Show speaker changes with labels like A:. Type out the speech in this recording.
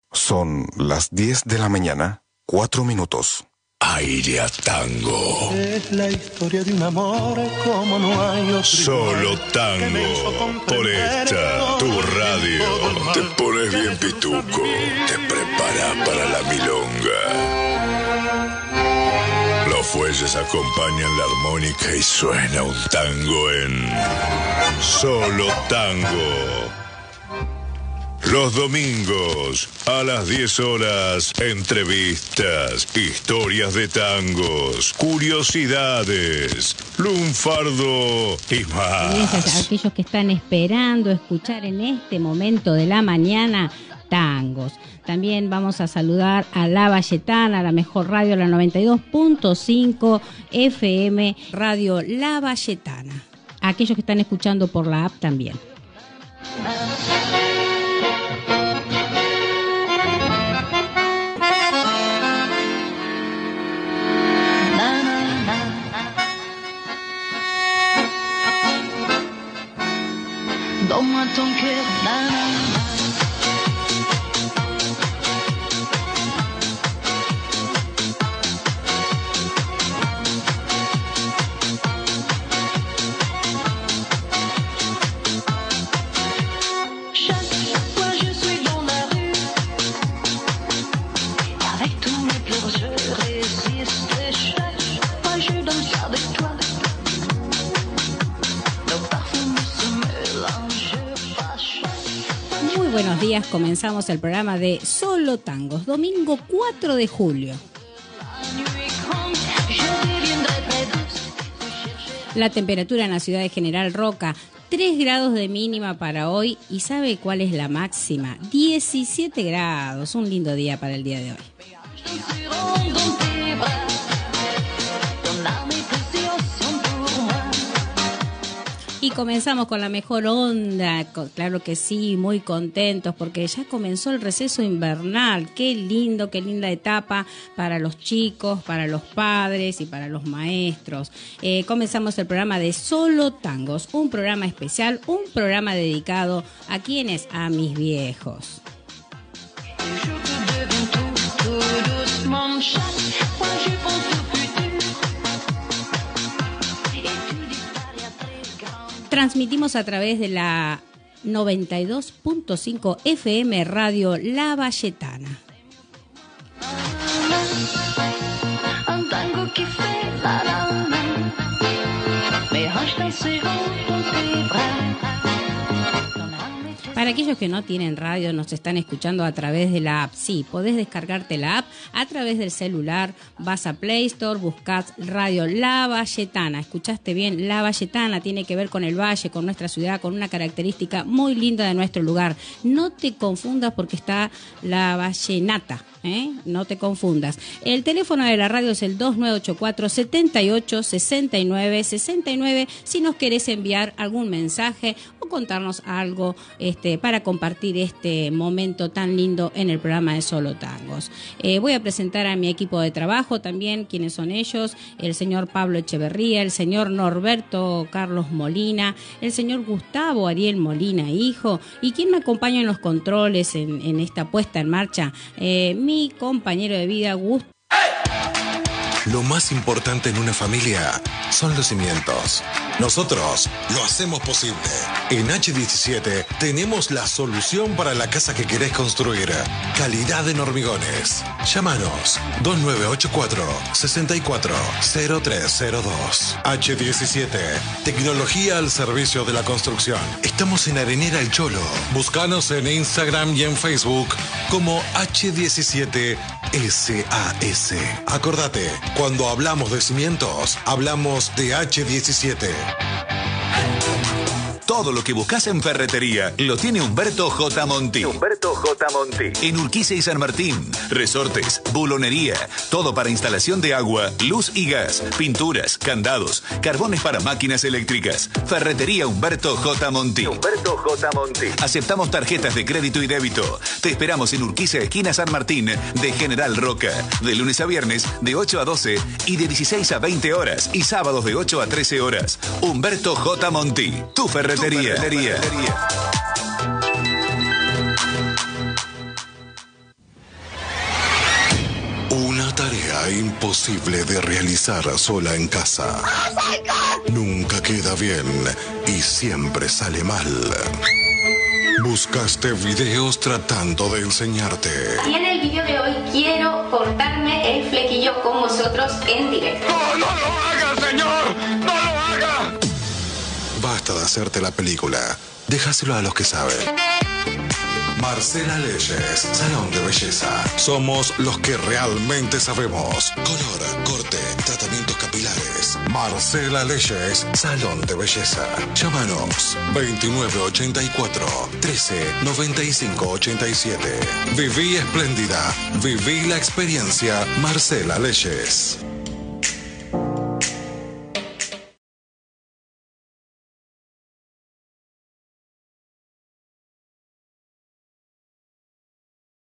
A: Son las 10 de la mañana, 4 minutos.
B: Aire a tango.
C: Es la historia de un amor como no hay otro.
B: Solo tango. Por esta, tu radio. Te pones bien pituco. Te preparas para la milonga. Los fuelles acompañan la armónica y suena un tango en Solo Tango. Los domingos, a las 10 horas, entrevistas, historias de tangos, curiosidades, lunfardo y más.
D: Aquellos que están esperando escuchar en este momento de la mañana tangos. También vamos a saludar a La Valletana, la mejor radio, la 92.5 FM, Radio La Valletana. Aquellos que están escuchando por la app también.
E: Donne-moi ton cœur, chaque fois je suis dans la rue, avec tous mes pleurs je résiste, chaque fois je danse avec toi.
D: Muy buenos días, comenzamos el programa de Solo Tangos, domingo 4 de julio. La temperatura en la ciudad de General Roca, 3 grados de mínima para hoy. ¿Y sabe cuál es la máxima? 17 grados, un lindo día para el día de hoy. Y comenzamos con la mejor onda, claro que sí, muy contentos porque ya comenzó el receso invernal. Qué lindo, qué linda etapa para los chicos, para los padres y para los maestros. Comenzamos el programa de Solo Tangos, un programa especial, un programa dedicado a quienes, a mis viejos. Transmitimos a través de la 92.5 FM Radio La Valletana. Para aquellos que no tienen radio, nos están escuchando a través de la app. Sí, podés descargarte la app a través del celular. Vas a Play Store, buscás Radio La Valletana. ¿Escuchaste bien? La Valletana tiene que ver con el valle, con nuestra ciudad, con una característica muy linda de nuestro lugar. No te confundas porque está la Vallenata. No te confundas. El teléfono de la radio es el 2984-786969 si nos querés enviar algún mensaje o contarnos algo para compartir este momento tan lindo en el programa de Solo Tangos. Voy a presentar a mi equipo de trabajo también, quiénes son ellos: el señor Pablo Echeverría, el señor Norberto Carlos Molina, el señor Gustavo Ariel Molina, hijo, y quien me acompaña en los controles en esta puesta en marcha, mi compañero de vida, Gustavo.
F: Lo más importante en una familia son los cimientos. Nosotros lo hacemos posible. En H17 tenemos la solución para la casa que querés construir. Calidad en hormigones. Llámanos 2984-640302. H17, tecnología al servicio de la construcción. Estamos en Arenera El Cholo. Búscanos en Instagram y en Facebook como H17 SAS. Acordate, cuando hablamos de cimientos, hablamos de H17.
G: Todo lo que buscas en ferretería lo tiene Humberto J. Monti. Humberto J. Monti. En Urquiza y San Martín. Resortes, bulonería, todo para instalación de agua, luz y gas, pinturas, candados, carbones para máquinas eléctricas. Ferretería Humberto J. Monti. Humberto J. Monti. Aceptamos tarjetas de crédito y débito. Te esperamos en Urquiza, esquina San Martín, de General Roca. De lunes a viernes, de 8 a 12 y de 16 a 20 horas. Y sábados de 8 a 13 horas. Humberto J. Monti. Tu ferretería.
A: Una tarea imposible de realizar sola en casa. Nunca queda bien y siempre sale mal. Buscaste videos tratando de enseñarte.
H: Y en el video de hoy quiero cortarme el flequillo con vosotros en directo.
B: ¡No, no lo haga, señor! ¡No lo haga!
A: Basta de hacerte la película. Déjaselo a los que saben. Marcela Leyes, Salón de Belleza. Somos los que realmente sabemos. Color, corte, tratamientos capilares. Marcela Leyes, Salón de Belleza. Llámanos 2984 13 95 87. Viví espléndida. Viví la experiencia Marcela Leyes.